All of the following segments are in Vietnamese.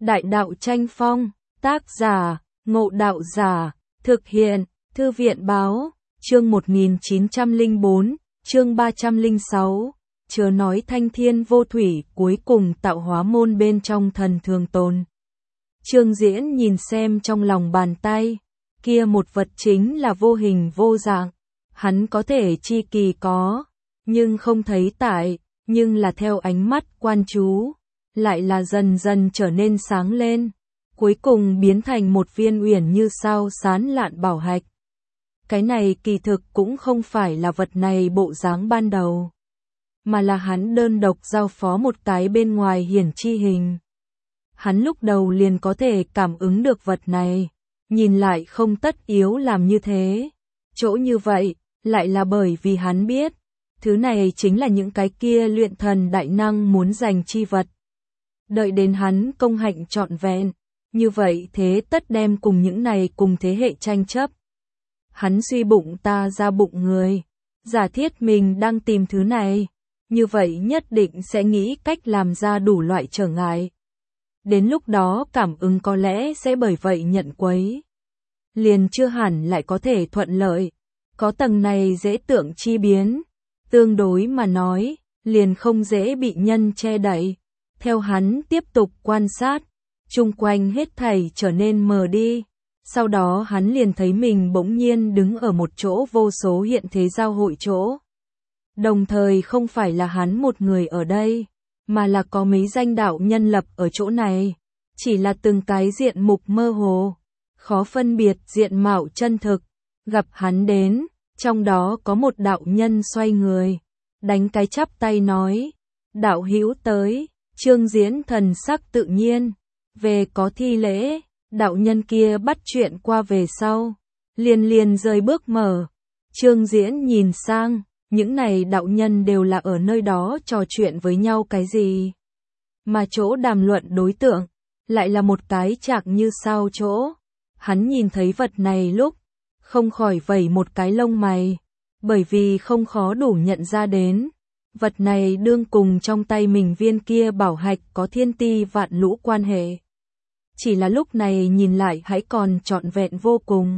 Đại đạo tranh phong, tác giả, Ngộ Đạo Giả, thực hiện, Thư viện báo, chương 1904, chương 306, chớ nói thanh thiên vô thủy, cuối cùng tạo hóa môn bên trong thần thường tồn. Trương Diễn nhìn xem trong lòng bàn tay, kia một vật chính là vô hình vô dạng, hắn có thể chi kỳ có, nhưng không thấy tại, nhưng là theo ánh mắt quan chú, lại là dần dần trở nên sáng lên, cuối cùng biến thành một viên uyển như sao sán lạn bảo hạch. Cái này kỳ thực cũng không phải là vật này bộ dáng ban đầu, mà là hắn đơn độc giao phó một cái bên ngoài hiển chi hình. Hắn lúc đầu liền có thể cảm ứng được vật này, nhìn lại không tất yếu làm như thế. Chỗ như vậy, lại là bởi vì hắn biết, thứ này chính là những cái kia luyện thần đại năng muốn giành chi vật. Đợi đến hắn công hạnh trọn vẹn, như vậy thế tất đem cùng những này cùng thế hệ tranh chấp. Hắn suy bụng ta ra bụng người, giả thiết mình đang tìm thứ này, như vậy nhất định sẽ nghĩ cách làm ra đủ loại trở ngại. Đến lúc đó cảm ứng có lẽ sẽ bởi vậy nhận quấy. Liền chưa hẳn lại có thể thuận lợi, có tầng này dễ tượng chi biến, tương đối mà nói, liền không dễ bị nhân che đậy. Theo hắn tiếp tục quan sát, chung quanh hết thảy trở nên mờ đi. Sau đó hắn liền thấy mình bỗng nhiên đứng ở một chỗ vô số hiện thế giao hội chỗ. Đồng thời không phải là hắn một người ở đây, mà là có mấy danh đạo nhân lập ở chỗ này. Chỉ là từng cái diện mục mơ hồ, khó phân biệt diện mạo chân thực. Gặp hắn đến, trong đó có một đạo nhân xoay người, đánh cái chắp tay nói, đạo hữu tới. Trương Diễn thần sắc tự nhiên, về có thi lễ, đạo nhân kia bắt chuyện qua về sau, liền rời bước mở. Trương Diễn nhìn sang, những này đạo nhân đều là ở nơi đó trò chuyện với nhau cái gì. Mà chỗ đàm luận đối tượng, lại là một cái chạc như sao chỗ. Hắn nhìn thấy vật này lúc, không khỏi vẩy một cái lông mày, bởi vì không khó đủ nhận ra đến. Vật này đương cùng trong tay mình viên kia bảo hạch có thiên ti vạn lũ quan hệ. Chỉ là lúc này nhìn lại hãy còn trọn vẹn vô cùng.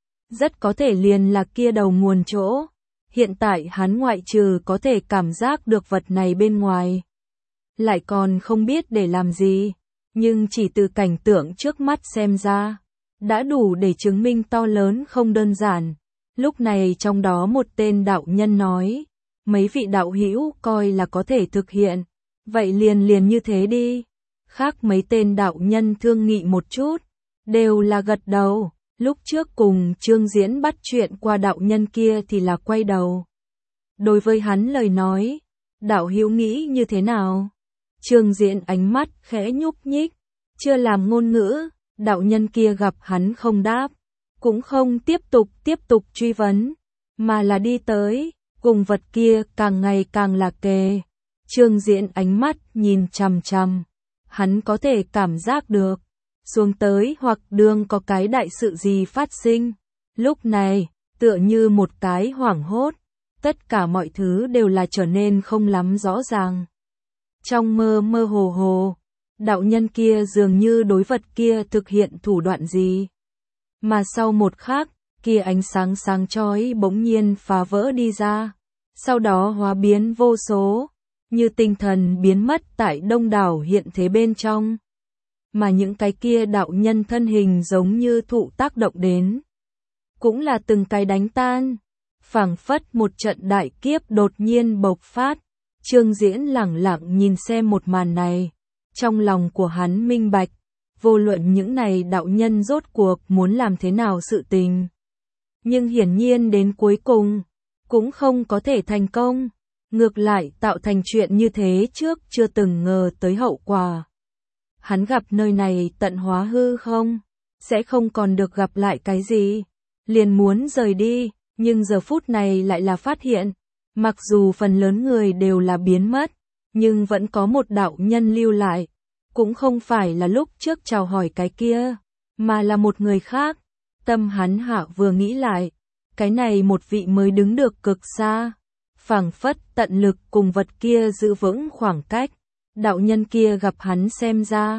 Rất có thể liền là kia đầu nguồn chỗ. Hiện tại hắn ngoại trừ có thể cảm giác được vật này bên ngoài, lại còn không biết để làm gì. Nhưng chỉ từ cảnh tượng trước mắt xem ra, đã đủ để chứng minh to lớn không đơn giản. Lúc này trong đó một tên đạo nhân nói, mấy vị đạo hữu coi là có thể thực hiện, vậy liền như thế đi. Khác mấy tên đạo nhân thương nghị một chút, đều là gật đầu. Lúc trước cùng Trương Diễn bắt chuyện qua đạo nhân kia thì là quay đầu. Đối với hắn lời nói, đạo hữu nghĩ như thế nào? Trương Diễn ánh mắt khẽ nhúc nhích, chưa làm ngôn ngữ. Đạo nhân kia gặp hắn không đáp, cũng không tiếp tục truy vấn, mà là đi tới. Cùng vật kia càng ngày càng là kề. Trương Diễn ánh mắt nhìn chằm chằm, hắn có thể cảm giác được, xuống tới hoặc đường có cái đại sự gì phát sinh. Lúc này, tựa như một cái hoảng hốt, tất cả mọi thứ đều là trở nên không lắm rõ ràng. Trong mơ mơ hồ hồ, đạo nhân kia dường như đối vật kia thực hiện thủ đoạn gì. Mà sau một khắc, kia ánh sáng sáng chói bỗng nhiên phá vỡ đi ra, sau đó hóa biến vô số, như tinh thần biến mất tại đông đảo hiện thế bên trong. Mà những cái kia đạo nhân thân hình giống như thụ tác động đến, cũng là từng cái đánh tan, phảng phất một trận đại kiếp đột nhiên bộc phát. Trương Diễn lẳng lặng nhìn xem một màn này, trong lòng của hắn minh bạch, vô luận những này đạo nhân rốt cuộc muốn làm thế nào sự tình. Nhưng hiển nhiên đến cuối cùng, cũng không có thể thành công, ngược lại tạo thành chuyện như thế trước chưa từng ngờ tới hậu quả. Hắn gặp nơi này tận hóa hư không, sẽ không còn được gặp lại cái gì, liền muốn rời đi, nhưng giờ phút này lại là phát hiện, mặc dù phần lớn người đều là biến mất, nhưng vẫn có một đạo nhân lưu lại, cũng không phải là lúc trước chào hỏi cái kia, mà là một người khác. Tâm hắn hạ vừa nghĩ lại, cái này một vị mới đứng được cực xa, phảng phất tận lực cùng vật kia giữ vững khoảng cách. Đạo nhân kia gặp hắn xem ra,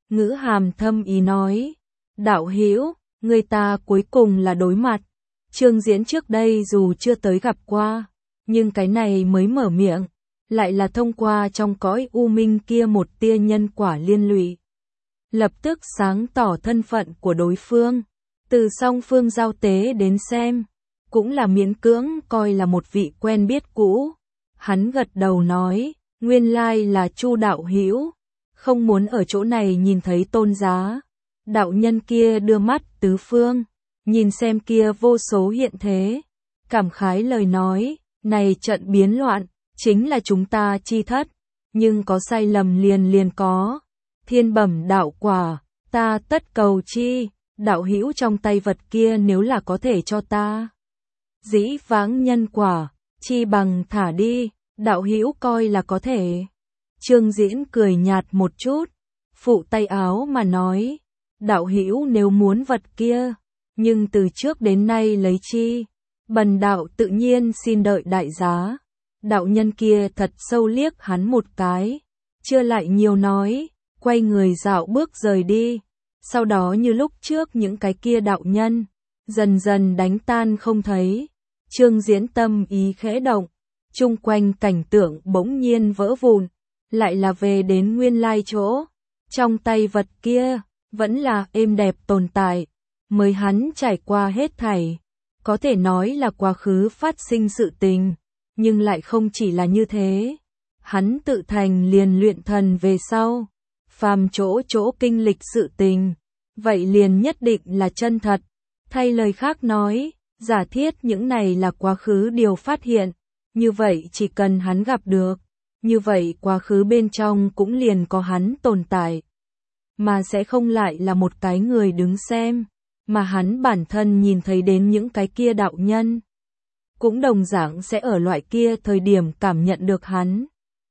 ngữ hàm thâm ý nói, đạo hữu, người ta cuối cùng là đối mặt. Trương Diễn trước đây dù chưa tới gặp qua, nhưng cái này mới mở miệng, lại là thông qua trong cõi u minh kia một tia nhân quả liên lụy. Lập tức sáng tỏ thân phận của đối phương, từ song phương giao tế đến xem, cũng là miễn cưỡng coi là một vị quen biết cũ. Hắn gật đầu nói, nguyên lai là Chu đạo hữu, không muốn ở chỗ này nhìn thấy Tôn giá. Đạo nhân kia đưa mắt tứ phương, nhìn xem kia vô số hiện thế, cảm khái lời nói, này trận biến loạn, chính là chúng ta chi thất, nhưng có sai lầm liền có. Thiên bẩm đạo quả, ta tất cầu chi, đạo hữu trong tay vật kia nếu là có thể cho ta. Dĩ vãng nhân quả, chi bằng thả đi, đạo hữu coi là có thể. Trương Diễn cười nhạt một chút, phụ tay áo mà nói, đạo hữu nếu muốn vật kia, nhưng từ trước đến nay lấy chi, bần đạo tự nhiên xin đợi đại giá. Đạo nhân kia thật sâu liếc hắn một cái, chưa lại nhiều nói, quay người dạo bước rời đi. Sau đó như lúc trước những cái kia đạo nhân, dần dần đánh tan không thấy. Trương Diễn tâm ý khẽ động, chung quanh cảnh tượng bỗng nhiên vỡ vụn, lại là về đến nguyên lai chỗ. Trong tay vật kia, vẫn là êm đẹp tồn tại, mới hắn trải qua hết thảy. Có thể nói là quá khứ phát sinh sự tình, nhưng lại không chỉ là như thế. Hắn tự thành liền luyện thần về sau, phàm chỗ kinh lịch sự tình, vậy liền nhất định là chân thật. Thay lời khác nói, giả thiết những này là quá khứ điều phát hiện, như vậy chỉ cần hắn gặp được, như vậy quá khứ bên trong cũng liền có hắn tồn tại, mà sẽ không lại là một cái người đứng xem, mà hắn bản thân nhìn thấy đến những cái kia đạo nhân, cũng đồng dạng sẽ ở loại kia thời điểm cảm nhận được hắn.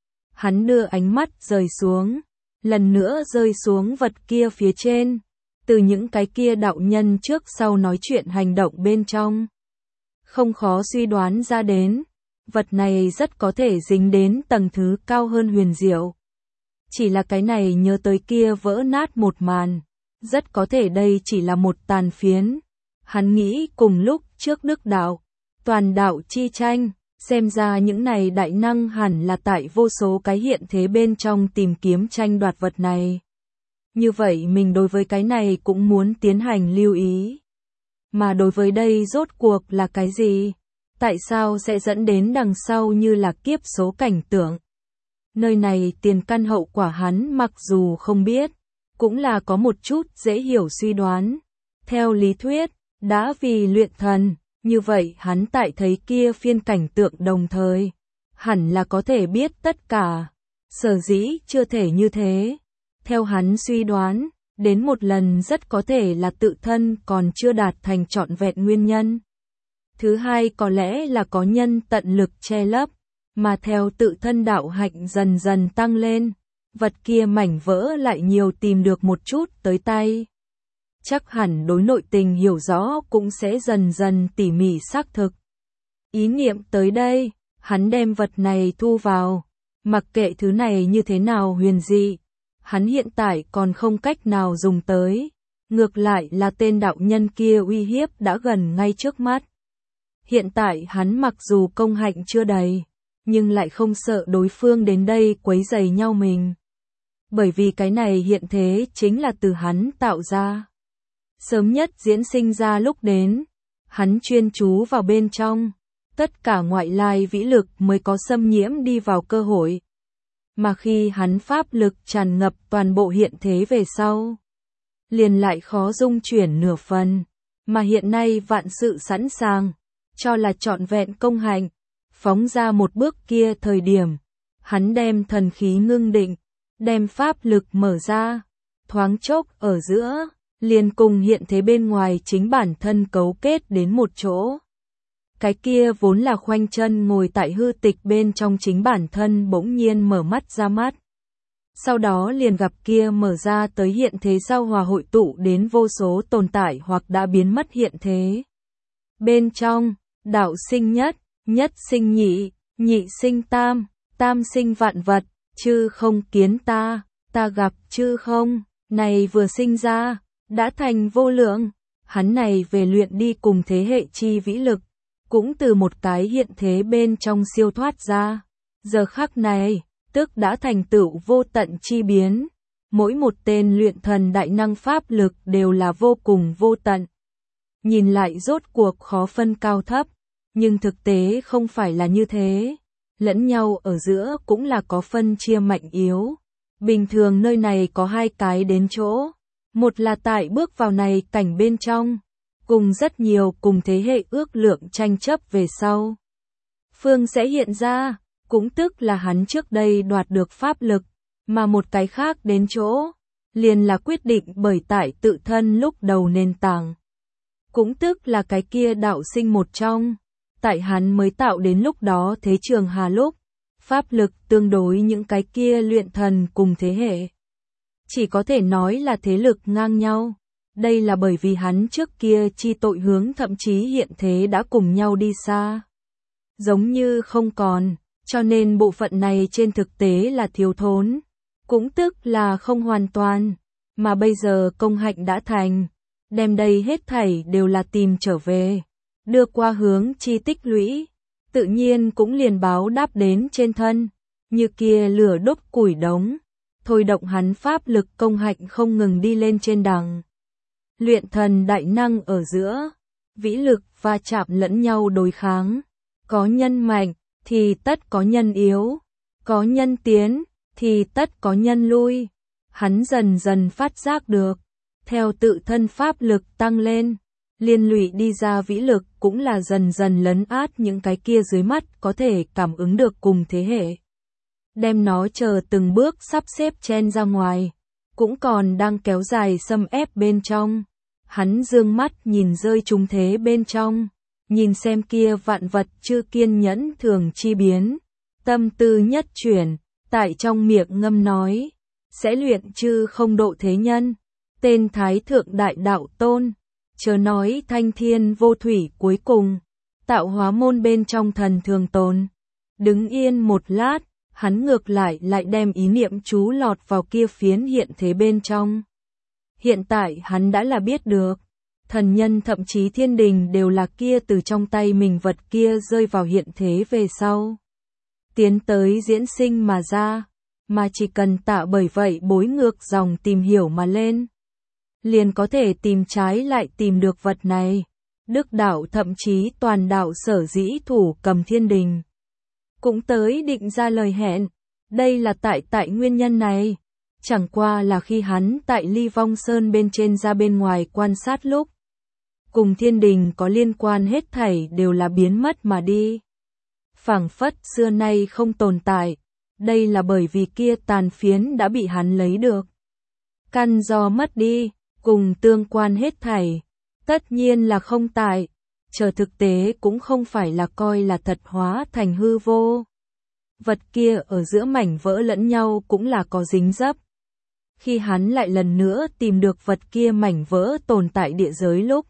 Hắn đưa ánh mắt rời xuống, lần nữa rơi xuống vật kia phía trên, từ những cái kia đạo nhân trước sau nói chuyện hành động bên trong. Không khó suy đoán ra đến, vật này rất có thể dính đến tầng thứ cao hơn huyền diệu. Chỉ là cái này nhớ tới kia vỡ nát một màn, rất có thể đây chỉ là một tàn phiến. Hắn nghĩ cùng lúc trước Đức đạo, toàn đạo chi tranh, xem ra những này đại năng hẳn là tại vô số cái hiện thế bên trong tìm kiếm tranh đoạt vật này. Như vậy mình đối với cái này cũng muốn tiến hành lưu ý. Mà đối với đây rốt cuộc là cái gì? Tại sao sẽ dẫn đến đằng sau như là kiếp số cảnh tượng? Nơi này tiền căn hậu quả hắn mặc dù không biết, cũng là có một chút dễ hiểu suy đoán. Theo lý thuyết, đã vì luyện thần, như vậy hắn tại thấy kia phiên cảnh tượng đồng thời, hẳn là có thể biết tất cả. Sở dĩ chưa thể như thế. Theo hắn suy đoán, đến một lần rất có thể là tự thân còn chưa đạt thành trọn vẹn nguyên nhân. Thứ hai có lẽ là có nhân tận lực che lấp, mà theo tự thân đạo hạnh dần dần tăng lên, vật kia mảnh vỡ lại nhiều tìm được một chút tới tay. Chắc hẳn đối nội tình hiểu rõ cũng sẽ dần dần tỉ mỉ xác thực. Ý niệm tới đây, hắn đem vật này thu vào, mặc kệ thứ này như thế nào huyền dị, hắn hiện tại còn không cách nào dùng tới, ngược lại là tên đạo nhân kia uy hiếp đã gần ngay trước mắt. Hiện tại hắn mặc dù công hạnh chưa đầy, nhưng lại không sợ đối phương đến đây quấy rầy nhau mình. Bởi vì cái này hiện thế chính là từ hắn tạo ra. Sớm nhất diễn sinh ra lúc đến, hắn chuyên chú vào bên trong, tất cả ngoại lai vĩ lực mới có xâm nhiễm đi vào cơ hội. Mà khi hắn pháp lực tràn ngập toàn bộ hiện thế về sau, liền lại khó dung chuyển nửa phần, mà hiện nay vạn sự sẵn sàng, cho là trọn vẹn công hạnh, phóng ra một bước kia thời điểm, hắn đem thần khí ngưng định, đem pháp lực mở ra, thoáng chốc ở giữa, liền cùng hiện thế bên ngoài chính bản thân cấu kết đến một chỗ. Cái kia vốn là khoanh chân ngồi tại hư tịch bên trong chính bản thân bỗng nhiên mở mắt ra mắt. Sau đó liền gặp kia mở ra tới hiện thế giao hòa hội tụ đến vô số tồn tại hoặc đã biến mất hiện thế. Bên trong, đạo sinh nhất, nhất sinh nhị, nhị sinh tam, tam sinh vạn vật, chư không kiến ta, ta gặp chư không, này vừa sinh ra, đã thành vô lượng, hắn này về luyện đi cùng thế hệ chi vĩ lực, cũng từ một cái hiện thế bên trong siêu thoát ra, giờ khắc này, tức đã thành tựu vô tận chi biến, mỗi một tên luyện thần đại năng pháp lực đều là vô cùng vô tận. Nhìn lại rốt cuộc khó phân cao thấp, nhưng thực tế không phải là như thế, lẫn nhau ở giữa cũng là có phân chia mạnh yếu. Bình thường nơi này có hai cái đến chỗ, một là tại bước vào này cảnh bên trong, cùng rất nhiều cùng thế hệ ước lượng tranh chấp về sau. Phương sẽ hiện ra, cũng tức là hắn trước đây đoạt được pháp lực, mà một cái khác đến chỗ, liền là quyết định bởi tại tự thân lúc đầu nền tảng. Cũng tức là cái kia đạo sinh một trong, tại hắn mới tạo đến lúc đó thế trường hà lúc, pháp lực tương đối những cái kia luyện thần cùng thế hệ. Chỉ có thể nói là thế lực ngang nhau, đây là bởi vì hắn trước kia chi tội hướng thậm chí hiện thế đã cùng nhau đi xa. Giống như không còn, cho nên bộ phận này trên thực tế là thiếu thốn, cũng tức là không hoàn toàn, mà bây giờ công hạnh đã thành, đem đây hết thảy đều là tìm trở về, đưa qua hướng chi tích lũy, tự nhiên cũng liền báo đáp đến trên thân, như kia lửa đốt củi đống, thôi động hắn pháp lực công hạnh không ngừng đi lên trên đằng. Luyện thần đại năng ở giữa, vĩ lực va chạm lẫn nhau đối kháng, có nhân mạnh thì tất có nhân yếu, có nhân tiến thì tất có nhân lui. Hắn dần dần phát giác được, theo tự thân pháp lực tăng lên, liên lụy đi ra vĩ lực cũng là dần dần lấn át những cái kia dưới mắt có thể cảm ứng được cùng thế hệ. Đem nó chờ từng bước sắp xếp chen ra ngoài, cũng còn đang kéo dài xâm ép bên trong. Hắn dương mắt nhìn rơi trúng thế bên trong, nhìn xem kia vạn vật chưa kiên nhẫn thường chi biến, tâm tư nhất chuyển, tại trong miệng ngâm nói, sẽ luyện chư không độ thế nhân, tên Thái Thượng Đại Đạo Tôn, chớ nói thanh thiên vô thủy cuối cùng, tạo hóa môn bên trong thần thường tồn. Đứng yên một lát, hắn ngược lại đem ý niệm chú lọt vào kia phiến hiện thế bên trong. Hiện tại hắn đã là biết được, thần nhân thậm chí thiên đình đều là kia từ trong tay mình vật kia rơi vào hiện thế về sau. Tiến tới diễn sinh mà ra, mà chỉ cần tạ bởi vậy bối ngược dòng tìm hiểu mà lên. Liền có thể tìm trái lại tìm được vật này. Đức đạo thậm chí toàn đạo sở dĩ thủ cầm thiên đình. Cũng tới định ra lời hẹn, đây là tại nguyên nhân này. Chẳng qua là khi hắn tại Ly Vong Sơn bên trên ra bên ngoài quan sát lúc. Cùng thiên đình có liên quan hết thảy đều là biến mất mà đi. Phảng phất xưa nay không tồn tại, đây là bởi vì kia tàn phiến đã bị hắn lấy được. Căn do mất đi, cùng tương quan hết thảy, tất nhiên là không tại, chờ thực tế cũng không phải là coi là thật hóa thành hư vô. Vật kia ở giữa mảnh vỡ lẫn nhau cũng là có dính dấp. Khi hắn lại lần nữa tìm được vật kia mảnh vỡ tồn tại địa giới lúc,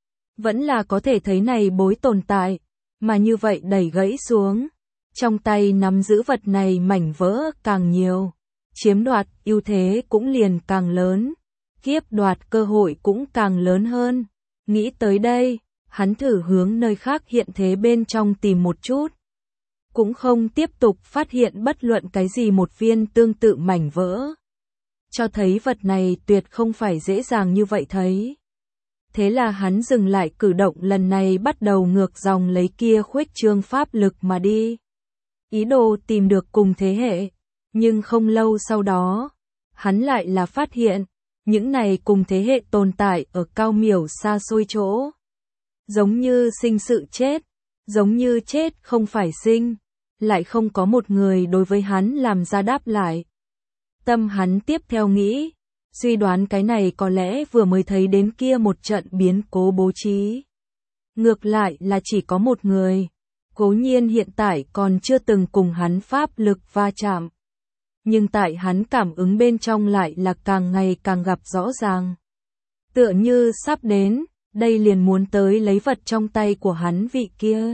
vẫn là có thể thấy này bối tồn tại, mà như vậy đẩy gãy xuống. Trong tay nắm giữ vật này mảnh vỡ càng nhiều, chiếm đoạt ưu thế cũng liền càng lớn, kiếp đoạt cơ hội cũng càng lớn hơn. Nghĩ tới đây, hắn thử hướng nơi khác hiện thế bên trong tìm một chút. Cũng không tiếp tục phát hiện bất luận cái gì một viên tương tự mảnh vỡ. Cho thấy vật này tuyệt không phải dễ dàng như vậy thấy. Thế là hắn dừng lại cử động lần này bắt đầu ngược dòng lấy kia khuếch trương pháp lực mà đi. Ý đồ tìm được cùng thế hệ, nhưng không lâu sau đó, hắn lại là phát hiện, những này cùng thế hệ tồn tại ở cao miểu xa xôi chỗ. Giống như sinh sự chết, giống như chết không phải sinh, lại không có một người đối với hắn làm ra đáp lại. Tâm hắn tiếp theo nghĩ, suy đoán cái này có lẽ vừa mới thấy đến kia một trận biến cố bố trí. Ngược lại là chỉ có một người, cố nhiên hiện tại còn chưa từng cùng hắn pháp lực va chạm. Nhưng tại hắn cảm ứng bên trong lại là càng ngày càng gặp rõ ràng. Tựa như sắp đến, đây liền muốn tới lấy vật trong tay của hắn vị kia.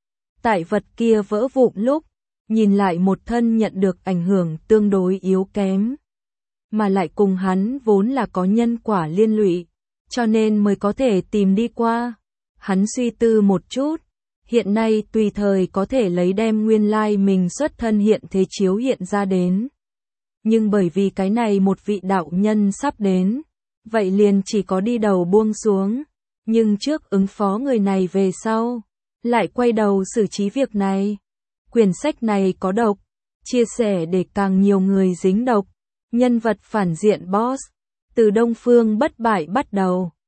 Tại vật kia vỡ vụn lúc, nhìn lại một thân nhận được ảnh hưởng tương đối yếu kém. mà lại cùng hắn vốn là có nhân quả liên lụy, cho nên mới có thể tìm đi qua. Hắn suy tư một chút, hiện nay tùy thời có thể lấy đem nguyên lai mình xuất thân hiện thế chiếu hiện ra đến. Nhưng bởi vì cái này một vị đạo nhân sắp đến, vậy liền chỉ có đi đầu buông xuống, nhưng trước ứng phó người này về sau, lại quay đầu xử trí việc này. Quyển sách này có độc, chia sẻ để càng nhiều người dính độc, nhân vật phản diện boss, từ Đông Phương Bất Bại bắt đầu.